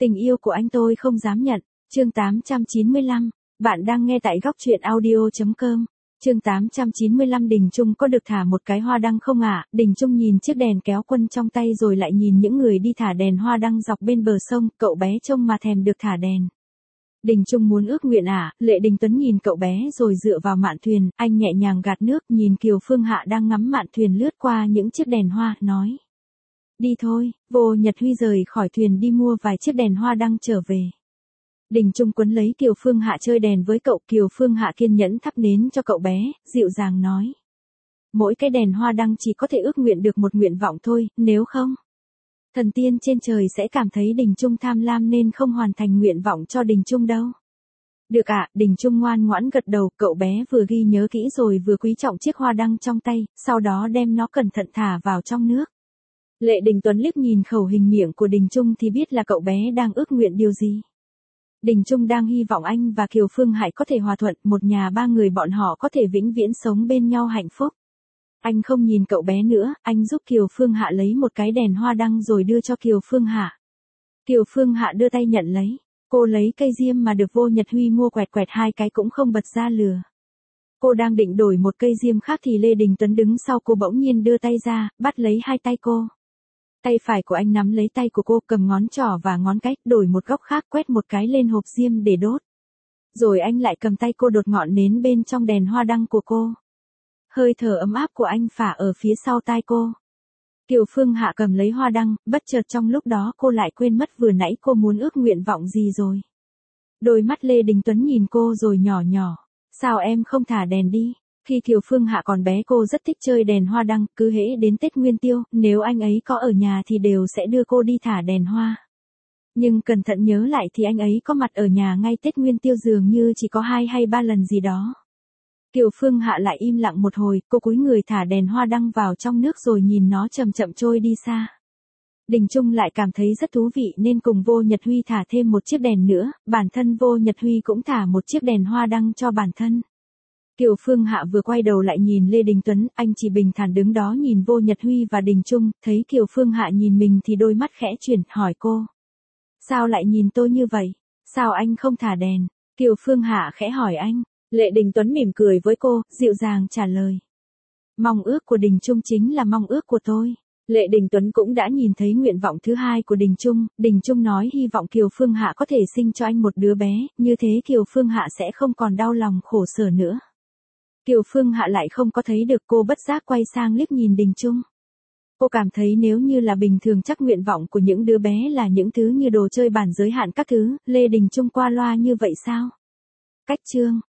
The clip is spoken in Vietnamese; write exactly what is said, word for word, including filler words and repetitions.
Tình yêu của anh tôi không dám nhận. Chương tám trăm chín mươi lăm. Bạn đang nghe tại góc truyện audio chấm com. Chương tám trăm chín mươi lăm. Đình Trung có được thả một cái hoa đăng không ạ? À? Đình Trung nhìn chiếc đèn kéo quân trong tay rồi lại nhìn những người đi thả đèn hoa đăng dọc bên bờ sông, cậu bé trông mà thèm được thả đèn. Đình Trung muốn ước nguyện à? Lệ Đình Tuấn nhìn cậu bé rồi dựa vào mạn thuyền, anh nhẹ nhàng gạt nước, nhìn Kiều Phương Hạ đang ngắm mạn thuyền lướt qua những chiếc đèn hoa, nói. Đi thôi. Vô Nhật Huy rời khỏi thuyền đi mua vài chiếc đèn hoa đăng trở về. Đình Trung quấn lấy Kiều Phương Hạ chơi đèn với cậu. Kiều Phương Hạ kiên nhẫn thắp nến cho cậu bé, dịu dàng nói. Mỗi cái đèn hoa đăng chỉ có thể ước nguyện được một nguyện vọng thôi, nếu không, thần tiên trên trời sẽ cảm thấy Đình Trung tham lam nên không hoàn thành nguyện vọng cho Đình Trung đâu. Được ạ, à, Đình Trung ngoan ngoãn gật đầu, cậu bé vừa ghi nhớ kỹ rồi vừa quý trọng chiếc hoa đăng trong tay, sau đó đem nó cẩn thận thả vào trong nước. Lệ Đình Tuấn liếc nhìn khẩu hình miệng của Đình Trung thì biết là cậu bé đang ước nguyện điều gì. Đình Trung đang hy vọng anh và Kiều Phương Hải có thể hòa thuận, một nhà ba người bọn họ có thể vĩnh viễn sống bên nhau hạnh phúc. Anh không nhìn cậu bé nữa, anh giúp Kiều Phương Hạ lấy một cái đèn hoa đăng rồi đưa cho Kiều Phương Hạ. Kiều Phương Hạ đưa tay nhận lấy, cô lấy cây diêm mà được Vô Nhật Huy mua quẹt quẹt hai cái cũng không bật ra lửa. Cô đang định đổi một cây diêm khác thì Lê Đình Tuấn đứng sau cô bỗng nhiên đưa tay ra, bắt lấy hai tay cô. Tay phải của anh nắm lấy tay của cô, cầm ngón trỏ và ngón cái, đổi một góc khác, quét một cái lên hộp diêm để đốt. Rồi anh lại cầm tay cô đột ngọn nến bên trong đèn hoa đăng của cô. Hơi thở ấm áp của anh phả ở phía sau tai cô. Kiều Phương Hạ cầm lấy hoa đăng, bất chợt trong lúc đó cô lại quên mất vừa nãy cô muốn ước nguyện vọng gì rồi. Đôi mắt Lê Đình Tuấn nhìn cô rồi nhỏ nhỏ. Sao em không thả đèn đi? Khi Kiều Phương Hạ còn bé cô rất thích chơi đèn hoa đăng, cứ hễ đến Tết Nguyên Tiêu, nếu anh ấy có ở nhà thì đều sẽ đưa cô đi thả đèn hoa. Nhưng cẩn thận nhớ lại thì anh ấy có mặt ở nhà ngay Tết Nguyên Tiêu dường như chỉ có hai hay ba lần gì đó. Kiều Phương Hạ lại im lặng một hồi, cô cúi người thả đèn hoa đăng vào trong nước rồi nhìn nó chậm chậm trôi đi xa. Đình Trung lại cảm thấy rất thú vị nên cùng Vô Nhật Huy thả thêm một chiếc đèn nữa, bản thân Vô Nhật Huy cũng thả một chiếc đèn hoa đăng cho bản thân. Kiều Phương Hạ vừa quay đầu lại nhìn Lê Đình Tuấn, anh chỉ bình thản đứng đó nhìn Vô Nhật Huy và Đình Trung, thấy Kiều Phương Hạ nhìn mình thì đôi mắt khẽ chuyển, hỏi cô. Sao lại nhìn tôi như vậy? Sao anh không thả đèn? Kiều Phương Hạ khẽ hỏi anh. Lệ Đình Tuấn mỉm cười với cô, dịu dàng trả lời. Mong ước của Đình Trung chính là mong ước của tôi. Lệ Đình Tuấn cũng đã nhìn thấy nguyện vọng thứ hai của Đình Trung, Đình Trung nói hy vọng Kiều Phương Hạ có thể sinh cho anh một đứa bé, như thế Kiều Phương Hạ sẽ không còn đau lòng khổ sở nữa. Kiều Phương Hạ lại không có thấy được, cô bất giác quay sang liếc nhìn Đình Trung. Cô cảm thấy nếu như là bình thường chắc nguyện vọng của những đứa bé là những thứ như đồ chơi bản giới hạn các thứ, Lê Đình Trung qua loa như vậy sao? Cách chương